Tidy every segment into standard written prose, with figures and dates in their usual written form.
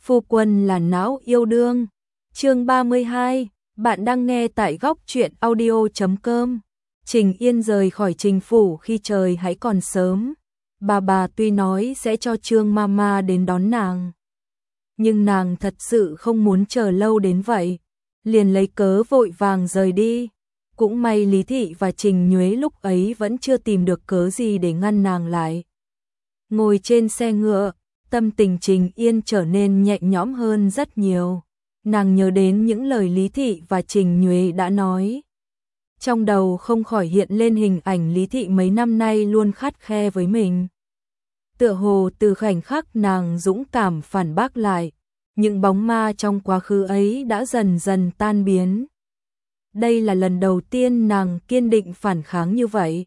Phu quân là não yêu đương. Chương 32, bạn đang nghe tại góc truyện audio.com. Trình Yên rời khỏi Trình phủ khi trời hãy còn sớm. Bà tuy nói sẽ cho Trương Mama đến đón nàng, nhưng nàng thật sự không muốn chờ lâu đến vậy, liền lấy cớ vội vàng rời đi. Cũng may Lý Thị và Trình Nhuế lúc ấy vẫn chưa tìm được cớ gì để ngăn nàng lại. Ngồi trên xe ngựa, tâm tình Trình Yên trở nên nhẹ nhõm hơn rất nhiều. Nàng nhớ đến những lời Lý Thị và Trình Nhuế đã nói. Trong đầu không khỏi hiện lên hình ảnh Lý Thị mấy năm nay luôn khắt khe với mình. Tựa hồ từ khoảnh khắc nàng dũng cảm phản bác lại, những bóng ma trong quá khứ ấy đã dần dần tan biến. Đây là lần đầu tiên nàng kiên định phản kháng như vậy.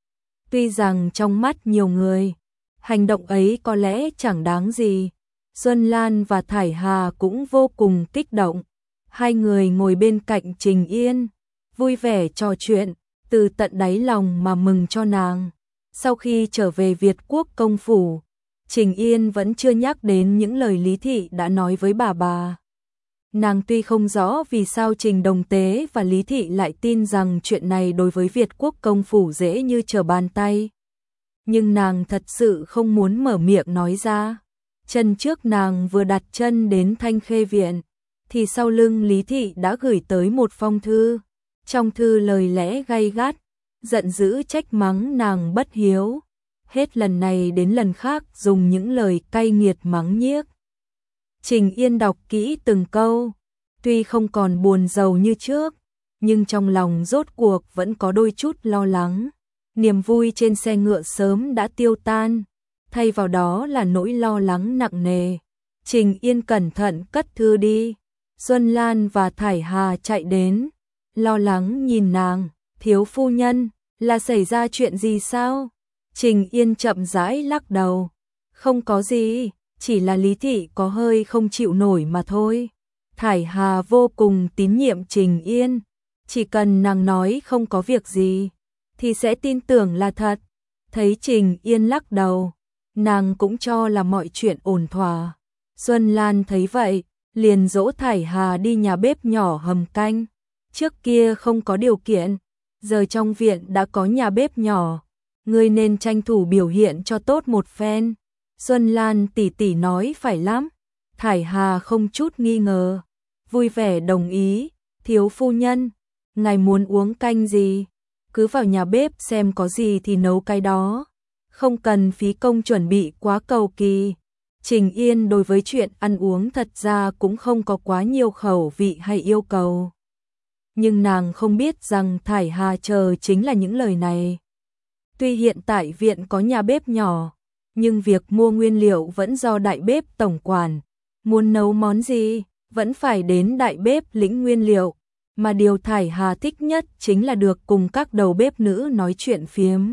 Tuy rằng trong mắt nhiều người, hành động ấy có lẽ chẳng đáng gì. Xuân Lan và Thải Hà cũng vô cùng kích động. Hai người ngồi bên cạnh Trình Yên, vui vẻ trò chuyện, từ tận đáy lòng mà mừng cho nàng. Sau khi trở về Việt Quốc công phủ, Trình Yên vẫn chưa nhắc đến những lời Lý Thị đã nói với bà. Nàng tuy không rõ vì sao Trình Đồng Tế và Lý Thị lại tin rằng chuyện này đối với Việt Quốc công phủ dễ như trở bàn tay, nhưng nàng thật sự không muốn mở miệng nói ra. Chân trước nàng vừa đặt chân đến Thanh Khê Viện, thì sau lưng Lý Thị đã gửi tới một phong thư. Trong thư lời lẽ gay gắt, giận dữ trách mắng nàng bất hiếu, hết lần này đến lần khác dùng những lời cay nghiệt mắng nhiếc. Trình Yên đọc kỹ từng câu, tuy không còn buồn rầu như trước, nhưng trong lòng rốt cuộc vẫn có đôi chút lo lắng. Niềm vui trên xe ngựa sớm đã tiêu tan, thay vào đó là nỗi lo lắng nặng nề. Trình Yên cẩn thận cất thư đi. Xuân Lan và Thải Hà chạy đến, lo lắng nhìn nàng. Thiếu phu nhân, là xảy ra chuyện gì sao? Trình Yên chậm rãi lắc đầu. Không có gì, chỉ là Lý Thị có hơi không chịu nổi mà thôi. Thải Hà vô cùng tín nhiệm Trình Yên, chỉ cần nàng nói không có việc gì thì sẽ tin tưởng là thật. Thấy Trình Yên lắc đầu, nàng cũng cho là mọi chuyện ổn thỏa. Xuân Lan thấy vậy, liền dỗ Thải Hà đi nhà bếp nhỏ hầm canh. Trước kia không có điều kiện, giờ trong viện đã có nhà bếp nhỏ, ngươi nên tranh thủ biểu hiện cho tốt một phen. Xuân Lan tỉ tỉ nói phải lắm. Thải Hà không chút nghi ngờ, vui vẻ đồng ý. Thiếu phu nhân, ngài muốn uống canh gì? Cứ vào nhà bếp xem có gì thì nấu cái đó, không cần phí công chuẩn bị quá cầu kỳ. Trình Yên đối với chuyện ăn uống thật ra cũng không có quá nhiều khẩu vị hay yêu cầu, nhưng nàng không biết rằng Thải Hà chờ chính là những lời này. Tuy hiện tại viện có nhà bếp nhỏ, nhưng việc mua nguyên liệu vẫn do đại bếp tổng quản. Muốn nấu món gì, vẫn phải đến đại bếp lĩnh nguyên liệu. Mà điều Thải Hà thích nhất chính là được cùng các đầu bếp nữ nói chuyện phiếm.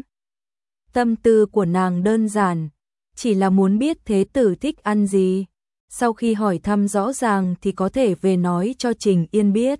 Tâm tư của nàng đơn giản, chỉ là muốn biết thế tử thích ăn gì. Sau khi hỏi thăm rõ ràng thì có thể về nói cho Trình Yên biết.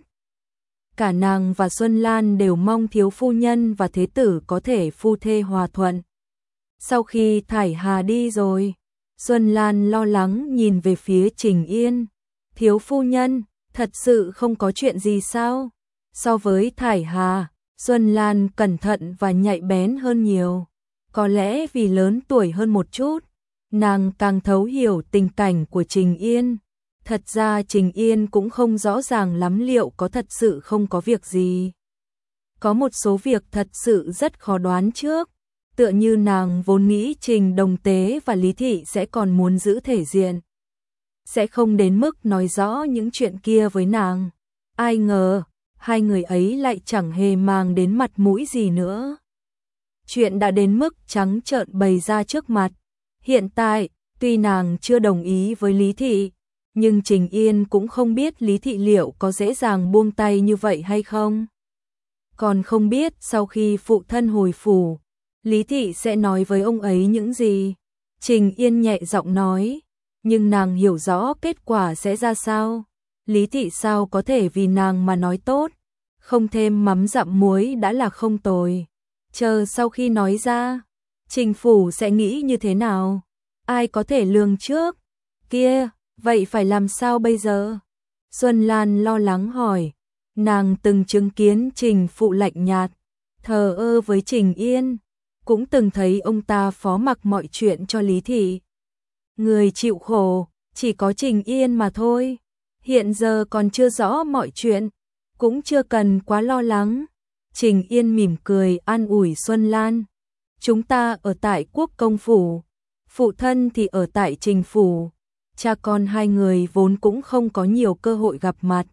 Cả nàng và Xuân Lan đều mong thiếu phu nhân và thế tử có thể phu thê hòa thuận. Sau khi Thải Hà đi rồi, Xuân Lan lo lắng nhìn về phía Trình Yên. Thiếu phu nhân, thật sự không có chuyện gì sao? So với Thải Hà, Xuân Lan cẩn thận và nhạy bén hơn nhiều. Có lẽ vì lớn tuổi hơn một chút, nàng càng thấu hiểu tình cảnh của Trình Yên. Thật ra Trình Yên cũng không rõ ràng lắm liệu có thật sự không có việc gì. Có một số việc thật sự rất khó đoán trước. Tựa như nàng vốn nghĩ Trình Đồng Tế và Lý Thị sẽ còn muốn giữ thể diện, sẽ không đến mức nói rõ những chuyện kia với nàng. Ai ngờ, hai người ấy lại chẳng hề mang đến mặt mũi gì nữa. Chuyện đã đến mức trắng trợn bày ra trước mặt. Hiện tại, tuy nàng chưa đồng ý với Lý Thị, nhưng Trình Yên cũng không biết Lý Thị liệu có dễ dàng buông tay như vậy hay không. Còn không biết sau khi phụ thân hồi phủ, Lý Thị sẽ nói với ông ấy những gì. Trình Yên nhẹ giọng nói, nhưng nàng hiểu rõ kết quả sẽ ra sao. Lý Thị sao có thể vì nàng mà nói tốt, không thêm mắm dặm muối đã là không tồi. Chờ sau khi nói ra, Trình phủ sẽ nghĩ như thế nào, ai có thể lường trước. Kia, Vậy phải làm sao bây giờ? Xuân Lan lo lắng hỏi. Nàng từng chứng kiến Trình Phụ lạnh nhạt, thờ ơ với Trình Yên, cũng từng thấy ông ta phó mặc mọi chuyện cho Lý Thị. Người chịu khổ, chỉ có Trình Yên mà thôi. Hiện giờ còn chưa rõ mọi chuyện, cũng chưa cần quá lo lắng. Trình Yên mỉm cười an ủi Xuân Lan. Chúng ta ở tại Quốc Công Phủ, phụ thân thì ở tại Trình Phủ. Cha con hai người vốn cũng không có nhiều cơ hội gặp mặt.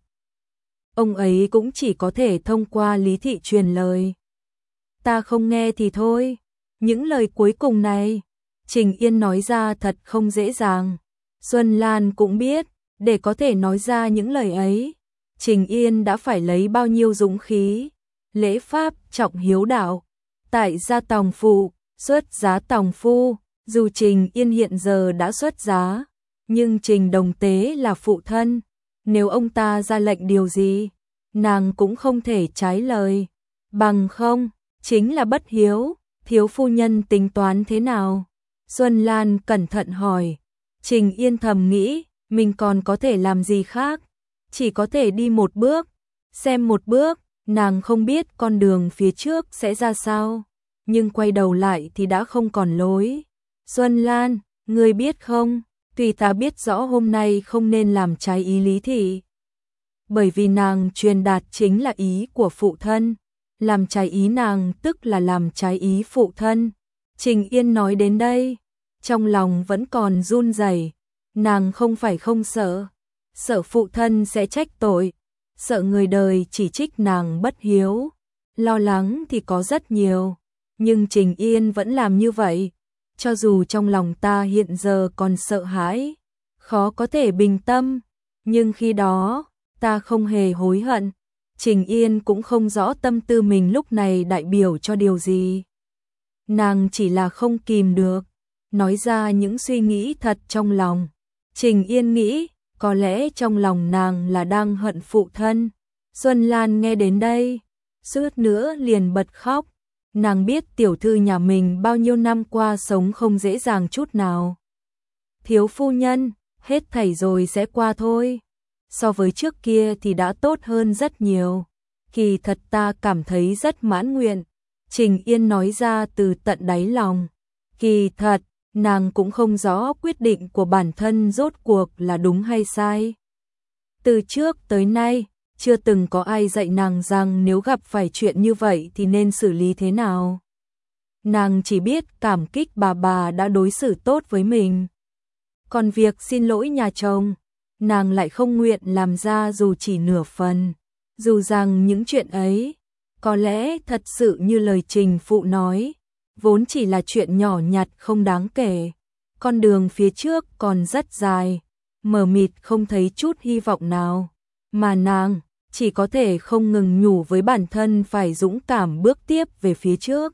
Ông ấy cũng chỉ có thể thông qua Lý Thị truyền lời. Ta không nghe thì thôi. Những lời cuối cùng này, Trình Yên nói ra thật không dễ dàng. Xuân Lan cũng biết, để có thể nói ra những lời ấy, Trình Yên đã phải lấy bao nhiêu dũng khí, lễ pháp, trọng hiếu đạo. Tại gia tòng phụ, xuất giá tòng phu, dù Trình Yên hiện giờ đã xuất giá, nhưng Trình Đồng Tế là phụ thân, nếu ông ta ra lệnh điều gì, nàng cũng không thể trái lời, bằng không, chính là bất hiếu. Thiếu phu nhân tính toán thế nào? Xuân Lan cẩn thận hỏi. Trình Yên thầm nghĩ, mình còn có thể làm gì khác? Chỉ có thể đi một bước, xem một bước, nàng không biết con đường phía trước sẽ ra sao, nhưng quay đầu lại thì đã không còn lối. Xuân Lan, ngươi biết không, tuy ta biết rõ hôm nay không nên làm trái ý Lý Thị, bởi vì nàng truyền đạt chính là ý của phụ thân. Làm trái ý nàng tức là làm trái ý phụ thân. Trình Yên nói đến đây, trong lòng vẫn còn run rẩy. Nàng không phải không sợ, sợ phụ thân sẽ trách tội, sợ người đời chỉ trích nàng bất hiếu. Lo lắng thì có rất nhiều, nhưng Trình Yên vẫn làm như vậy. Cho dù trong lòng ta hiện giờ còn sợ hãi, khó có thể bình tâm, nhưng khi đó, ta không hề hối hận. Trình Yên cũng không rõ tâm tư mình lúc này đại biểu cho điều gì. Nàng chỉ là không kìm được, nói ra những suy nghĩ thật trong lòng. Trình Yên nghĩ, có lẽ trong lòng nàng là đang hận phụ thân. Xuân Lan nghe đến đây, suýt nữa liền bật khóc. Nàng biết tiểu thư nhà mình bao nhiêu năm qua sống không dễ dàng chút nào. Thiếu phu nhân, hết thảy rồi sẽ qua thôi. So với trước kia thì đã tốt hơn rất nhiều. Kỳ thật ta cảm thấy rất mãn nguyện. Trình Yên nói ra từ tận đáy lòng. Kỳ thật, nàng cũng không rõ quyết định của bản thân rốt cuộc là đúng hay sai. Từ trước tới nay, chưa từng có ai dạy nàng rằng nếu gặp phải chuyện như vậy thì nên xử lý thế nào. Nàng chỉ biết cảm kích bà đã đối xử tốt với mình. Còn việc xin lỗi nhà chồng, nàng lại không nguyện làm ra dù chỉ nửa phần. Dù rằng những chuyện ấy, có lẽ thật sự như lời Trình Phụ nói, vốn chỉ là chuyện nhỏ nhặt không đáng kể. Con đường phía trước còn rất dài, mờ mịt không thấy chút hy vọng nào. Mà nàng chỉ có thể không ngừng nhủ với bản thân phải dũng cảm bước tiếp về phía trước.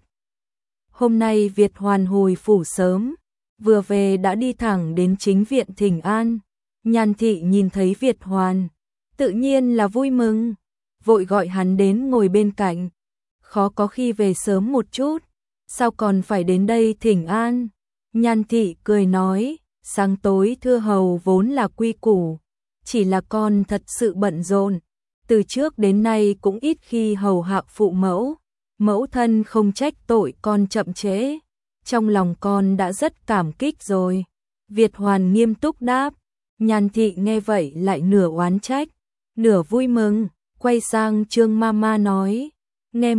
Hôm nay Việt Hoàn hồi phủ sớm, vừa về đã đi thẳng đến chính viện thỉnh an. Nhan thị nhìn thấy Việt Hoàn, tự nhiên là vui mừng, vội gọi hắn đến ngồi bên cạnh. Khó có khi về sớm một chút, sao còn phải đến đây thỉnh an? Nhan thị cười nói, sáng tối thưa hầu vốn là quy củ, chỉ là con thật sự bận rộn, từ trước đến nay cũng ít khi hầu hạ phụ mẫu, mẫu thân không trách tội con chậm trễ, trong lòng con đã rất cảm kích rồi. Việt Hoàn nghiêm túc đáp. Nhan thị nghe vậy lại nửa oán trách, nửa vui mừng, quay sang Trương Mama nói, nghe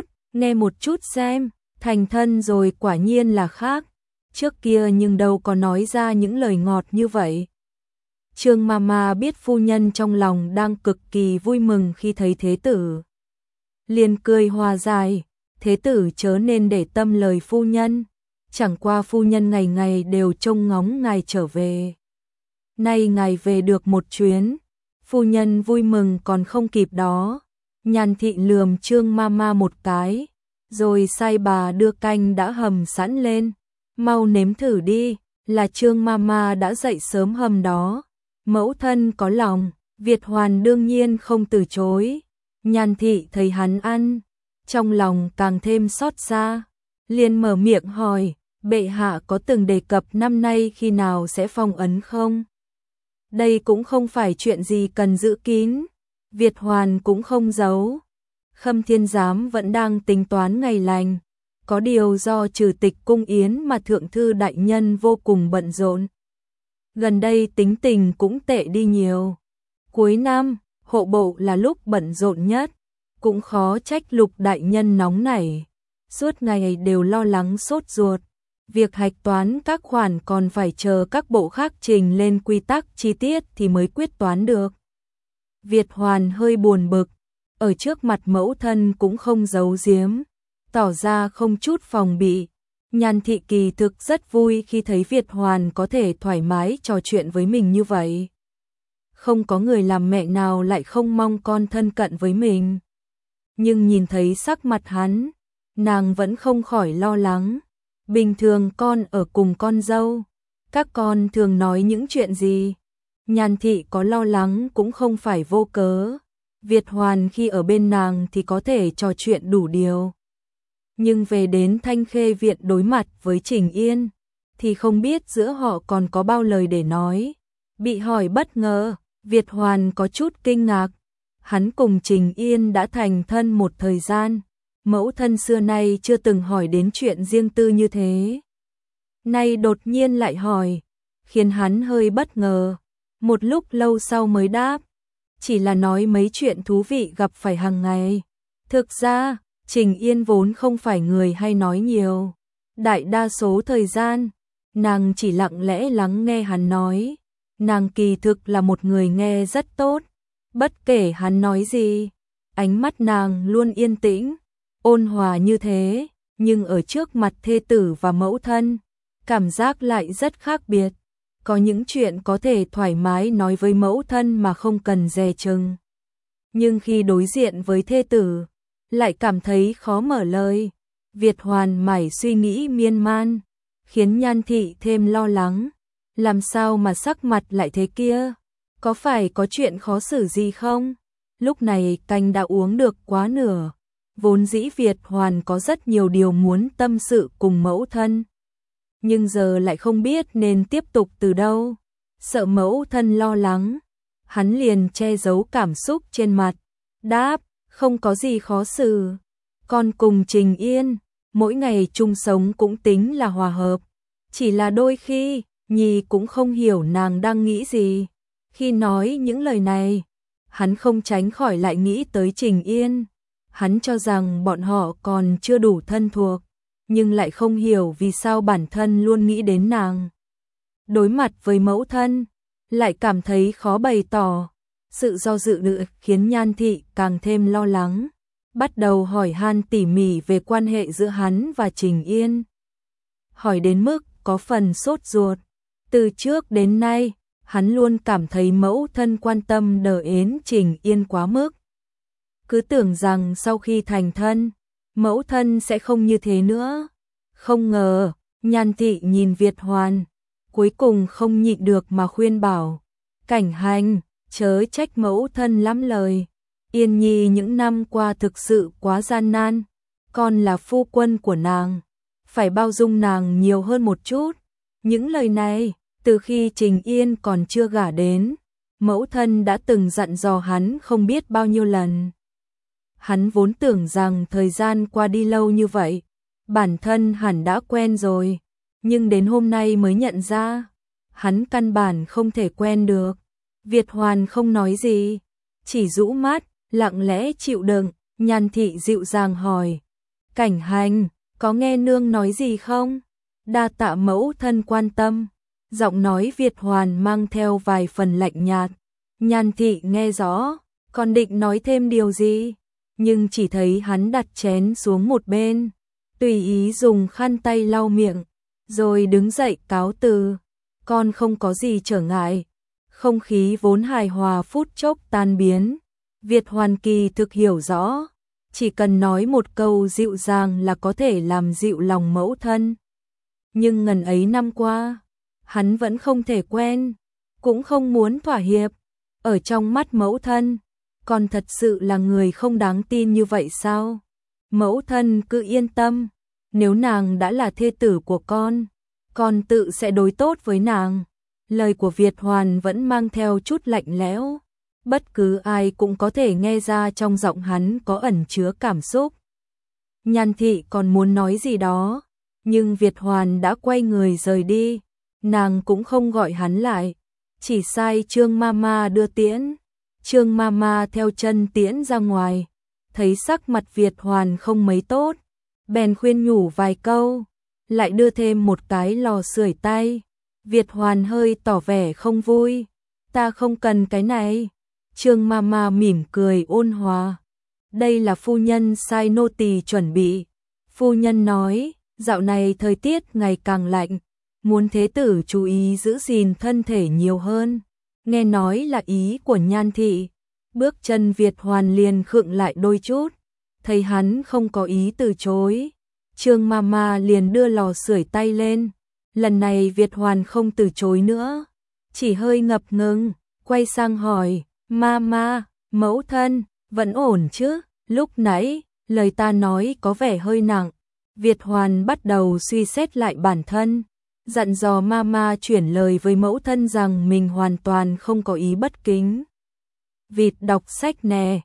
một chút xem, thành thân rồi quả nhiên là khác, trước kia nhưng đâu có nói ra những lời ngọt như vậy. Trương Mama biết phu nhân trong lòng đang cực kỳ vui mừng khi thấy thế tử. Liền cười hòa giải, thế tử chớ nên để tâm lời phu nhân, chẳng qua phu nhân ngày ngày đều trông ngóng ngài trở về. Nay ngài về được một chuyến, phu nhân vui mừng còn không kịp đó. Nhan thị lườm Trương Mama một cái, rồi sai bà đưa canh đã hầm sẵn lên, mau nếm thử đi, là Trương Mama đã dậy sớm hầm đó. Mẫu thân có lòng, Việt Hoàn đương nhiên không từ chối. Nhan thị thấy hắn ăn, trong lòng càng thêm xót xa, liền mở miệng hỏi, bệ hạ có từng đề cập năm nay khi nào sẽ phong ấn không? Đây cũng không phải chuyện gì cần giữ kín, Việt Hoàn cũng không giấu. Khâm Thiên Giám vẫn đang tính toán ngày lành, có điều do trừ tịch cung yến mà thượng thư đại nhân vô cùng bận rộn. Gần đây tính tình cũng tệ đi nhiều. Cuối năm, hộ bộ là lúc bận rộn nhất, cũng khó trách Lục đại nhân nóng nảy, suốt ngày đều lo lắng sốt ruột. Việc hạch toán các khoản còn phải chờ các bộ khác trình lên quy tắc chi tiết thì mới quyết toán được. Việt Hoàn hơi buồn bực, ở trước mặt mẫu thân cũng không giấu giếm, tỏ ra không chút phòng bị. Nhan Thị kỳ thực rất vui khi thấy Việt Hoàn có thể thoải mái trò chuyện với mình như vậy. Không có người làm mẹ nào lại không mong con thân cận với mình. Nhưng nhìn thấy sắc mặt hắn, nàng vẫn không khỏi lo lắng. Bình thường con ở cùng con dâu, các con thường nói những chuyện gì? Nhan Thị có lo lắng cũng không phải vô cớ. Việt Hoàn khi ở bên nàng thì có thể trò chuyện đủ điều. Nhưng về đến Thanh Khê Viện đối mặt với Trình Yên, thì không biết giữa họ còn có bao lời để nói. Bị hỏi bất ngờ, Việt Hoàn có chút kinh ngạc. Hắn cùng Trình Yên đã thành thân một thời gian, mẫu thân xưa nay chưa từng hỏi đến chuyện riêng tư như thế. Nay đột nhiên lại hỏi, khiến hắn hơi bất ngờ. Một lúc lâu sau mới đáp, chỉ là nói mấy chuyện thú vị gặp phải hàng ngày. Thực ra, Trình Yên vốn không phải người hay nói nhiều. Đại đa số thời gian, nàng chỉ lặng lẽ lắng nghe hắn nói. Nàng kỳ thực là một người nghe rất tốt. Bất kể hắn nói gì, ánh mắt nàng luôn yên tĩnh, ôn hòa như thế, nhưng ở trước mặt thê tử và mẫu thân, cảm giác lại rất khác biệt. Có những chuyện có thể thoải mái nói với mẫu thân mà không cần dè chừng. Nhưng khi đối diện với thê tử, lại cảm thấy khó mở lời. Việt Hoàn mải suy nghĩ miên man, khiến Nhan Thị thêm lo lắng. Làm sao mà sắc mặt lại thế kia? Có phải có chuyện khó xử gì không? Lúc này canh đã uống được quá nửa. Vốn dĩ Việt Hoàn có rất nhiều điều muốn tâm sự cùng mẫu thân. Nhưng giờ lại không biết nên tiếp tục từ đâu. Sợ mẫu thân lo lắng, hắn liền che giấu cảm xúc trên mặt. Đáp, không có gì khó xử. Con cùng Trình Yên, mỗi ngày chung sống cũng tính là hòa hợp. Chỉ là đôi khi, Nhi cũng không hiểu nàng đang nghĩ gì. Khi nói những lời này, hắn không tránh khỏi lại nghĩ tới Trình Yên. Hắn cho rằng bọn họ còn chưa đủ thân thuộc, nhưng lại không hiểu vì sao bản thân luôn nghĩ đến nàng. Đối mặt với mẫu thân, lại cảm thấy khó bày tỏ. Sự do dự nữa khiến Nhan Thị càng thêm lo lắng, bắt đầu hỏi han tỉ mỉ về quan hệ giữa hắn và Trình Yên. Hỏi đến mức có phần sốt ruột. Từ trước đến nay, hắn luôn cảm thấy mẫu thân quan tâm đờ ến Trình Yên quá mức. Cứ tưởng rằng sau khi thành thân, mẫu thân sẽ không như thế nữa. Không ngờ, Nhan Thị nhìn Việt Hoàn, cuối cùng không nhịn được mà khuyên bảo. Cảnh Hành, chớ trách mẫu thân lắm lời. Yên Nhi những năm qua thực sự quá gian nan. Con là phu quân của nàng, phải bao dung nàng nhiều hơn một chút. Những lời này, từ khi Trình Yên còn chưa gả đến, mẫu thân đã từng dặn dò hắn không biết bao nhiêu lần. Hắn vốn tưởng rằng thời gian qua đi lâu như vậy, bản thân hẳn đã quen rồi, nhưng đến hôm nay mới nhận ra, hắn căn bản không thể quen được. Việt Hoàn không nói gì, chỉ rũ mắt, lặng lẽ chịu đựng. Nhan Thị dịu dàng hỏi, Cảnh Hành, có nghe nương nói gì không? Đa tạ mẫu thân quan tâm. Giọng nói Việt Hoàn mang theo vài phần lạnh nhạt. Nhan Thị nghe rõ, còn định nói thêm điều gì, nhưng chỉ thấy hắn đặt chén xuống một bên, tùy ý dùng khăn tay lau miệng, rồi đứng dậy cáo từ. Con không có gì trở ngại. Không khí vốn hài hòa phút chốc tan biến. Việt Hoàn kỳ thực hiểu rõ, chỉ cần nói một câu dịu dàng là có thể làm dịu lòng mẫu thân. Nhưng ngần ấy năm qua, hắn vẫn không thể quen, cũng không muốn thỏa hiệp. Ở trong mắt mẫu thân, con thật sự là người không đáng tin như vậy sao? Mẫu thân cứ yên tâm, nếu nàng đã là thê tử của con tự sẽ đối tốt với nàng. lời của Việt Hoàn vẫn mang theo chút lạnh lẽo, bất cứ ai cũng có thể nghe ra trong giọng hắn có ẩn chứa cảm xúc. Nhan Thị còn muốn nói gì đó, nhưng Việt Hoàn đã quay người rời đi, nàng cũng không gọi hắn lại, chỉ sai Trương Mama đưa tiễn. Trương Mama theo chân tiễn ra ngoài, thấy sắc mặt Việt Hoàn không mấy tốt, bèn khuyên nhủ vài câu, lại đưa thêm một cái lò sưởi tay. Việt Hoàn hơi tỏ vẻ không vui, ta không cần cái này. Trương Mama mỉm cười ôn hòa, đây là phu nhân sai nô tỳ chuẩn bị. Phu nhân nói, dạo này thời tiết ngày càng lạnh, muốn thế tử chú ý giữ gìn thân thể nhiều hơn. Nghe nói là ý của Nhan Thị, bước chân Việt Hoàn liền khựng lại đôi chút, thấy hắn không có ý từ chối. Trương Mama liền đưa lò sưởi tay lên, lần này Việt Hoàn không từ chối nữa, chỉ hơi ngập ngừng, quay sang hỏi, Mama, mẫu thân, vẫn ổn chứ? Lúc nãy, lời ta nói có vẻ hơi nặng. Việt Hoàn bắt đầu suy xét lại bản thân, dặn dò Mama chuyển lời với mẫu thân rằng mình hoàn toàn không có ý bất kính. Vịt đọc sách nè,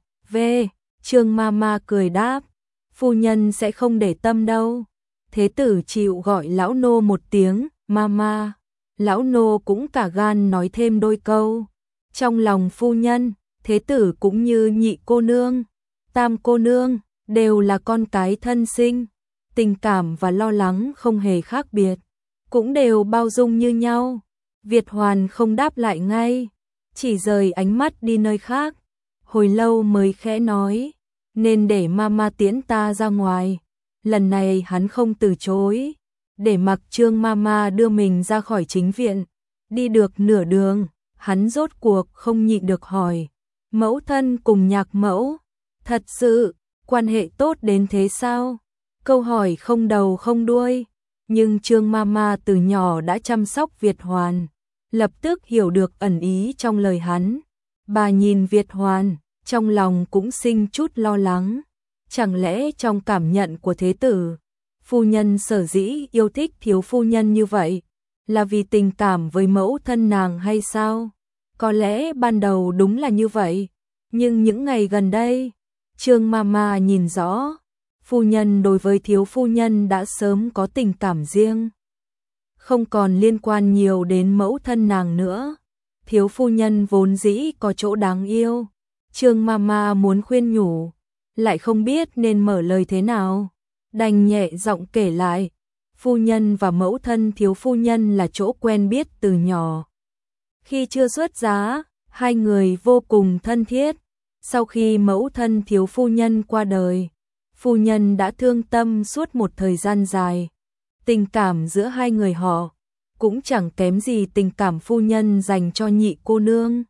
Trương Mama cười đáp, phu nhân sẽ không để tâm đâu. Thế tử chịu gọi lão nô một tiếng, Mama. Lão nô cũng cả gan nói thêm đôi câu. Trong lòng phu nhân, thế tử cũng như nhị cô nương, tam cô nương, đều là con cái thân sinh. Tình cảm và lo lắng không hề khác biệt, cũng đều bao dung như nhau. Việt Hoàn không đáp lại ngay, chỉ rời ánh mắt đi nơi khác, hồi lâu mới khẽ nói, nên để Mama tiễn ta ra ngoài. Lần này hắn không từ chối, để mặc Trương Mama đưa mình ra khỏi chính viện. Đi được nửa đường, hắn rốt cuộc không nhịn được hỏi, mẫu thân cùng Nhạc mẫu, thật sự, quan hệ tốt đến thế sao? Câu hỏi không đầu không đuôi, nhưng Trương Mama từ nhỏ đã chăm sóc Việt Hoàn, lập tức hiểu được ẩn ý trong lời hắn. Bà nhìn Việt Hoàn, trong lòng cũng sinh chút lo lắng. Chẳng lẽ trong cảm nhận của thế tử, phu nhân sở dĩ yêu thích thiếu phu nhân như vậy, là vì tình cảm với mẫu thân nàng hay sao? Có lẽ ban đầu đúng là như vậy, nhưng những ngày gần đây, Trương Mama nhìn rõ, phu nhân đối với thiếu phu nhân đã sớm có tình cảm riêng, không còn liên quan nhiều đến mẫu thân nàng nữa. Thiếu phu nhân vốn dĩ có chỗ đáng yêu, Trương Mama muốn khuyên nhủ, lại không biết nên mở lời thế nào, đành nhẹ giọng kể lại, phu nhân và mẫu thân thiếu phu nhân là chỗ quen biết từ nhỏ. Khi chưa xuất giá, hai người vô cùng thân thiết. Sau khi mẫu thân thiếu phu nhân qua đời, phu nhân đã thương tâm suốt một thời gian dài. Tình cảm giữa hai người họ cũng chẳng kém gì tình cảm phu nhân dành cho nhị cô nương.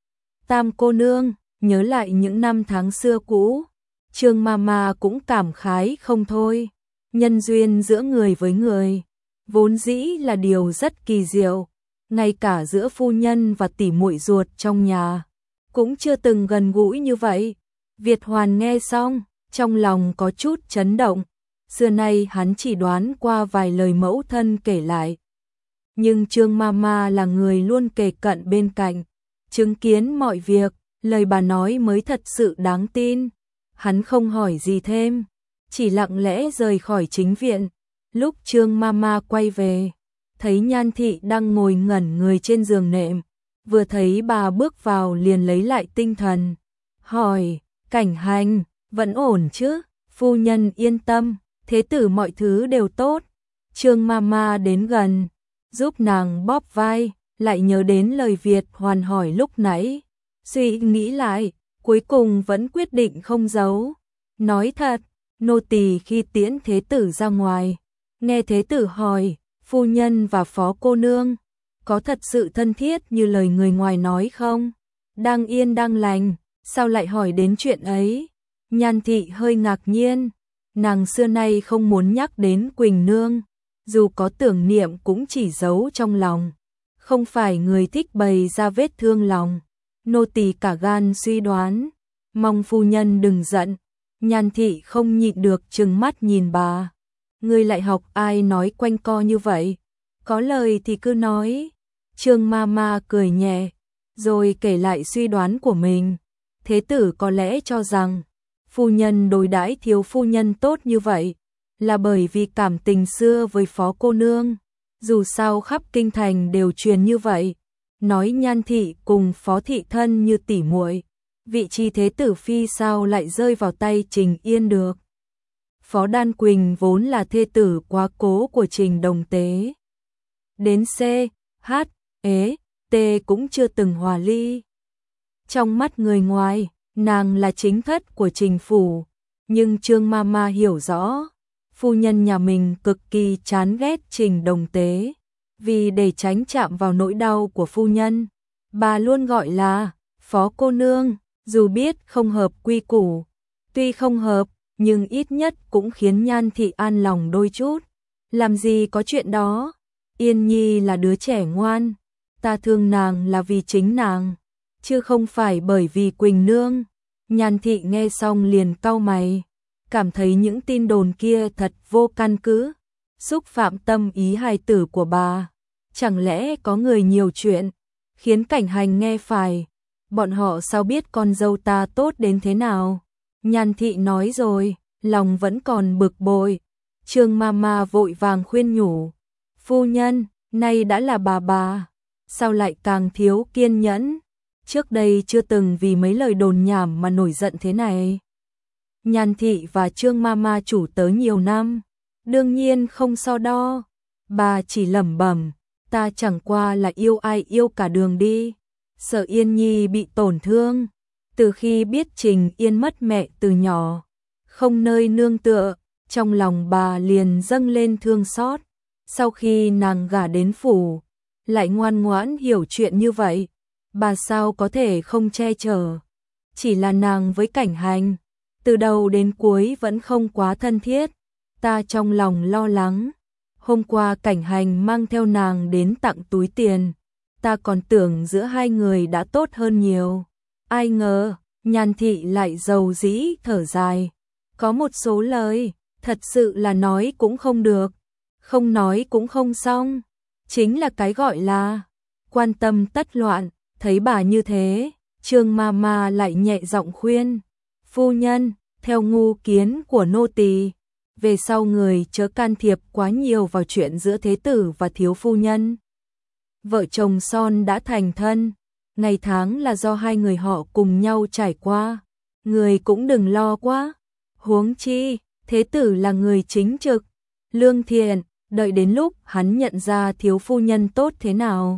Tam cô nương, nhớ lại những năm tháng xưa cũ, Trương Mama cũng cảm khái không thôi. Nhân duyên giữa người với người, vốn dĩ là điều rất kỳ diệu, ngay cả giữa phu nhân và tỷ muội ruột trong nhà, cũng chưa từng gần gũi như vậy. Việt Hoàn nghe xong, trong lòng có chút chấn động, xưa nay hắn chỉ đoán qua vài lời mẫu thân kể lại. Nhưng Trương Mama là người luôn kề cận bên cạnh, chứng kiến mọi việc, lời bà nói mới thật sự đáng tin. Hắn không hỏi gì thêm, chỉ lặng lẽ rời khỏi chính viện. Lúc Trương Mama quay về, thấy Nhan Thị đang ngồi ngẩn người trên giường nệm, vừa thấy bà bước vào liền lấy lại tinh thần, hỏi, Cảnh Hành, vẫn ổn chứ? Phu nhân yên tâm, thế tử mọi thứ đều tốt. Trương Mama đến gần, giúp nàng bóp vai, lại nhớ đến lời Việt Hoàn hỏi lúc nãy, suy nghĩ lại, cuối cùng vẫn quyết định không giấu. Nói thật, nô tỳ khi tiễn thế tử ra ngoài, nghe thế tử hỏi, phu nhân và phó cô nương, có thật sự thân thiết như lời người ngoài nói không? Đang yên đang lành, sao lại hỏi đến chuyện ấy? Nhan Thị hơi ngạc nhiên, nàng xưa nay không muốn nhắc đến Quỳnh Nương, dù có tưởng niệm cũng chỉ giấu trong lòng, không phải người thích bày ra vết thương lòng. Nô tỳ cả gan suy đoán, mong phu nhân đừng giận. Nhan Thị không nhịn được trừng mắt nhìn bà, ngươi lại học ai nói quanh co như vậy, có lời thì cứ nói. Trương Mama cười nhẹ, rồi kể lại suy đoán của mình. Thế tử có lẽ cho rằng, phu nhân đối đãi thiếu phu nhân tốt như vậy, là bởi vì cảm tình xưa với phó cô nương. Dù sao khắp kinh thành đều truyền như vậy, nói Nhan thị cùng phó thị thân như tỉ muội, vị trí thế tử phi sao lại rơi vào tay Trình Yên được. Phó Đan Quỳnh vốn là thê tử quá cố của Trình Đồng Tế. Đến C, H, E, T cũng chưa từng hòa ly. Trong mắt người ngoài, nàng là chính thất của Trình phủ, nhưng Trương Mama hiểu rõ, phu nhân nhà mình cực kỳ chán ghét Trình Đồng Tế, vì để tránh chạm vào nỗi đau của phu nhân, bà luôn gọi là phó cô nương, dù biết không hợp quy củ, tuy không hợp, nhưng ít nhất cũng khiến Nhan thị an lòng đôi chút. Làm gì có chuyện đó, Yên Nhi là đứa trẻ ngoan, ta thương nàng là vì chính nàng, chứ không phải bởi vì Quỳnh nương. Nhan thị nghe xong liền cau mày, cảm thấy những tin đồn kia thật vô căn cứ, xúc phạm tâm ý hài tử của bà. Chẳng lẽ có người nhiều chuyện, khiến Cảnh Hành nghe phải, bọn họ sao biết con dâu ta tốt đến thế nào? Nhan thị nói rồi, lòng vẫn còn bực bội. Trương Mama vội vàng khuyên nhủ, phu nhân, nay đã là bà, sao lại càng thiếu kiên nhẫn? Trước đây chưa từng vì mấy lời đồn nhảm mà nổi giận thế này. Nhan thị và Trương Mama chủ tớ nhiều năm, đương nhiên không so đo. Bà chỉ lẩm bẩm, ta chẳng qua là yêu ai yêu cả đường đi. Sợ Yên Nhi bị tổn thương. Từ khi biết Trình Yên mất mẹ từ nhỏ, không nơi nương tựa, trong lòng bà liền dâng lên thương xót. Sau khi nàng gả đến phủ, lại ngoan ngoãn hiểu chuyện như vậy, bà sao có thể không che chở. Chỉ là nàng với Cảnh Hành, từ đầu đến cuối vẫn không quá thân thiết, ta trong lòng lo lắng. Hôm qua Cảnh Hành mang theo nàng đến tặng túi tiền, ta còn tưởng giữa hai người đã tốt hơn nhiều. Ai ngờ, Nhan thị lại dầu dĩ thở dài. Có một số lời, thật sự là nói cũng không được, không nói cũng không xong. Chính là cái gọi là quan tâm tất loạn. Thấy bà như thế, Trương Mama lại nhẹ giọng khuyên, phu nhân, theo ngu kiến của nô tỳ, về sau người chớ can thiệp quá nhiều vào chuyện giữa thế tử và thiếu phu nhân. Vợ chồng son đã thành thân, ngày tháng là do hai người họ cùng nhau trải qua, người cũng đừng lo quá. Huống chi, thế tử là người chính trực, lương thiện, đợi đến lúc hắn nhận ra thiếu phu nhân tốt thế nào,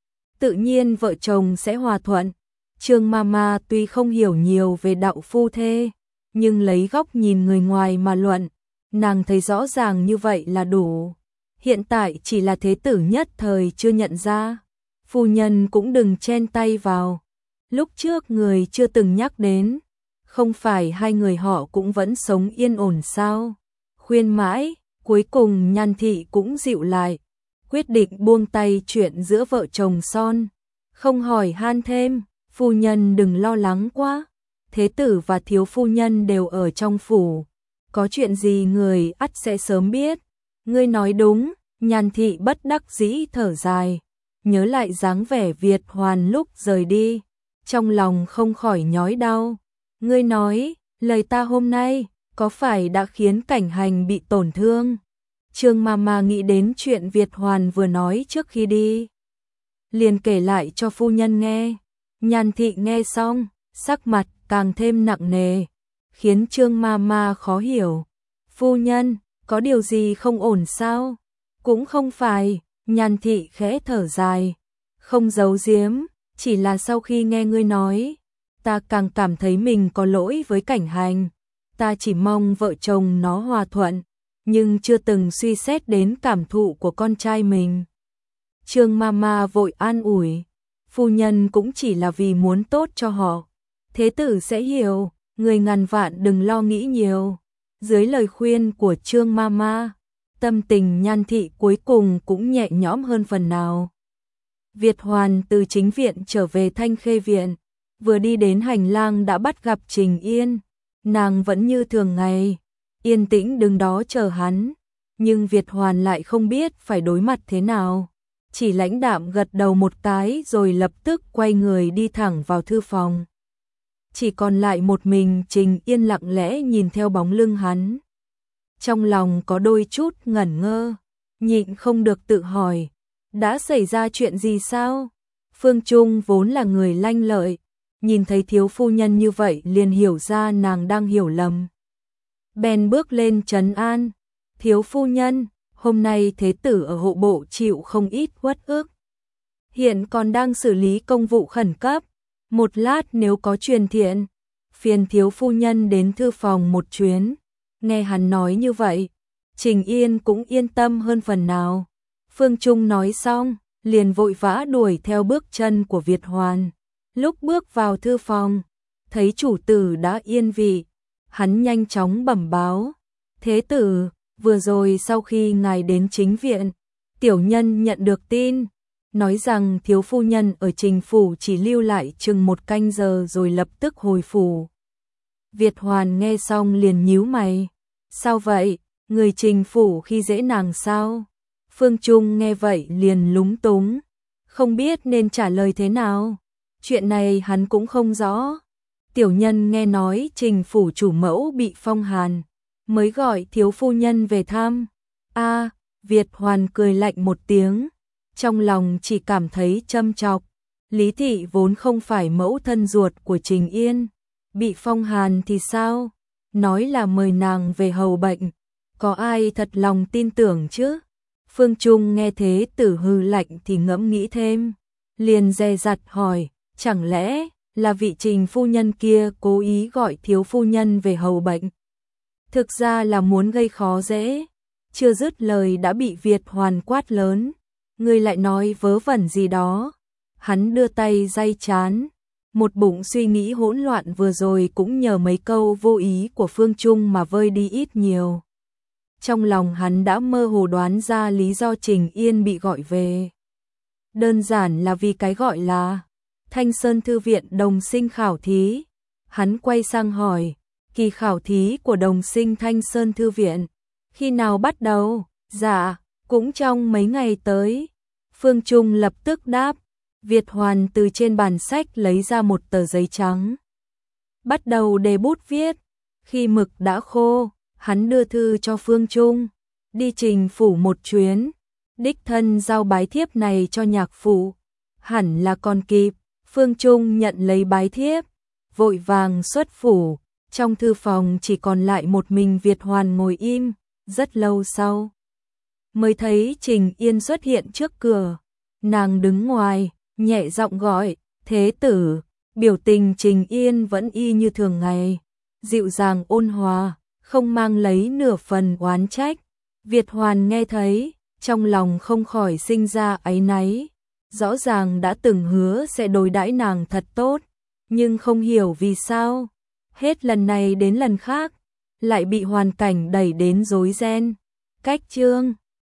tự nhiên vợ chồng sẽ hòa thuận. Trương Mama tuy không hiểu nhiều về đạo phu thê, nhưng lấy góc nhìn người ngoài mà luận, nàng thấy rõ ràng như vậy là đủ. Hiện tại chỉ là thế tử nhất thời chưa nhận ra, phu nhân cũng đừng chen tay vào. Lúc trước người chưa từng nhắc đến, không phải hai người họ cũng vẫn sống yên ổn sao? Khuyên mãi, cuối cùng Nhan thị cũng dịu lại, quyết định buông tay chuyện giữa vợ chồng son, không hỏi han thêm. Phu nhân đừng lo lắng quá, thế tử và thiếu phu nhân đều ở trong phủ, có chuyện gì người ắt sẽ sớm biết. Ngươi nói đúng. Nhan thị bất đắc dĩ thở dài, nhớ lại dáng vẻ Việt Hoàn lúc rời đi, trong lòng không khỏi nhói đau. Ngươi nói, lời ta hôm nay có phải đã khiến Cảnh Hành bị tổn thương? Trương Mama nghĩ đến chuyện Việt Hoàn vừa nói trước khi đi, liền kể lại cho phu nhân nghe. Nhan thị nghe xong, sắc mặt càng thêm nặng nề, khiến Trương Mama khó hiểu. Phu nhân, có điều gì không ổn sao? Cũng không phải. Nhan thị khẽ thở dài, không giấu giếm, chỉ là sau khi nghe ngươi nói, ta càng cảm thấy mình có lỗi với Cảnh Hành. Ta chỉ mong vợ chồng nó hòa thuận, nhưng chưa từng suy xét đến cảm thụ của con trai mình. Trương Mama vội an ủi, phu nhân cũng chỉ là vì muốn tốt cho họ, thế tử sẽ hiểu, người ngàn vạn đừng lo nghĩ nhiều. Dưới lời khuyên của Trương Mama, tâm tình Nhan thị cuối cùng cũng nhẹ nhõm hơn phần nào. Việt Hoàn từ chính viện trở về Thanh Khê viện, vừa đi đến hành lang đã bắt gặp Trình Yên. Nàng vẫn như thường ngày, yên tĩnh đứng đó chờ hắn, nhưng Việt Hoàn lại không biết phải đối mặt thế nào. chỉ lãnh đạm gật đầu một cái rồi lập tức quay người đi thẳng vào thư phòng. Chỉ còn lại một mình Trình Yên lặng lẽ nhìn theo bóng lưng hắn. Trong lòng có đôi chút ngẩn ngơ, nhịn không được tự hỏi, đã xảy ra chuyện gì sao? Phương Trung vốn là người lanh lợi, nhìn thấy thiếu phu nhân như vậy liền hiểu ra nàng đang hiểu lầm. Bèn bước lên trấn an, thiếu phu nhân, hôm nay thế tử ở hộ bộ chịu không ít uất ức. Hiện còn đang xử lý công vụ khẩn cấp, một lát nếu có truyền thiện, phiền thiếu phu nhân đến thư phòng một chuyến. Nghe hắn nói như vậy, Trình Yên cũng yên tâm hơn phần nào. Phương Trung nói xong, liền vội vã đuổi theo bước chân của Việt Hoàn. Lúc bước vào thư phòng, thấy chủ tử đã yên vị, hắn nhanh chóng bẩm báo. Thế tử, vừa rồi sau khi ngài đến chính viện, tiểu nhân nhận được tin, nói rằng thiếu phu nhân ở Trình phủ chỉ lưu lại chừng 1 canh giờ rồi lập tức hồi phủ. Việt Hoàn nghe xong liền nhíu mày. Sao vậy, người Trình phủ khi dễ nàng sao? Phương Trung nghe vậy liền lúng túng, không biết nên trả lời thế nào. Chuyện này hắn cũng không rõ. Tiểu nhân nghe nói Trình phủ chủ mẫu bị phong hàn, mới gọi thiếu phu nhân về thăm. Việt Hoàn cười lạnh một tiếng, trong lòng chỉ cảm thấy châm chọc. Lý thị vốn không phải mẫu thân ruột của Trình Yên, bị phong hàn thì sao? Nói là mời nàng về hầu bệnh, có ai thật lòng tin tưởng chứ? Phương Trung nghe thế tử hư lạnh thì ngẫm nghĩ thêm, liền dè dặt hỏi, chẳng lẽ là vị Trình phu nhân kia cố ý gọi thiếu phu nhân về hầu bệnh? Thực ra là muốn gây khó dễ. Chưa dứt lời đã bị Việt Hoàn quát lớn, ngươi lại nói vớ vẩn gì đó. Hắn đưa tay day chán, một bụng suy nghĩ hỗn loạn vừa rồi cũng nhờ mấy câu vô ý của Phương Trung mà vơi đi ít nhiều. Trong lòng hắn đã mơ hồ đoán ra lý do Trình Yên bị gọi về. Đơn giản là vì cái gọi là Thanh Sơn Thư viện đồng sinh khảo thí. Hắn quay sang hỏi, kỳ khảo thí của đồng sinh Thanh Sơn Thư viện, khi nào bắt đầu? Dạ, cũng trong mấy ngày tới. Phương Trung lập tức đáp. Việt Hoàn từ trên bàn sách lấy ra một tờ giấy trắng, bắt đầu đề bút viết. Khi mực đã khô, hắn đưa thư cho Phương Trung, đi Trình phủ một chuyến, đích thân giao bái thiếp này cho nhạc phụ, hẳn là còn kịp. Phương Trung nhận lấy bái thiếp, vội vàng xuất phủ. Trong thư phòng chỉ còn lại một mình Việt Hoàn ngồi im. Rất lâu sau mới thấy Trình Yên xuất hiện trước cửa. Nàng đứng ngoài, nhẹ giọng gọi, thế tử. Biểu tình Trình Yên vẫn y như thường ngày, dịu dàng ôn hòa, không mang lấy nửa phần oán trách. Việt Hoàn nghe thấy, trong lòng không khỏi sinh ra áy náy. Rõ ràng đã từng hứa sẽ đối đãi nàng thật tốt, nhưng không hiểu vì sao, hết lần này đến lần khác, lại bị hoàn cảnh đẩy đến rối ren. Cách chương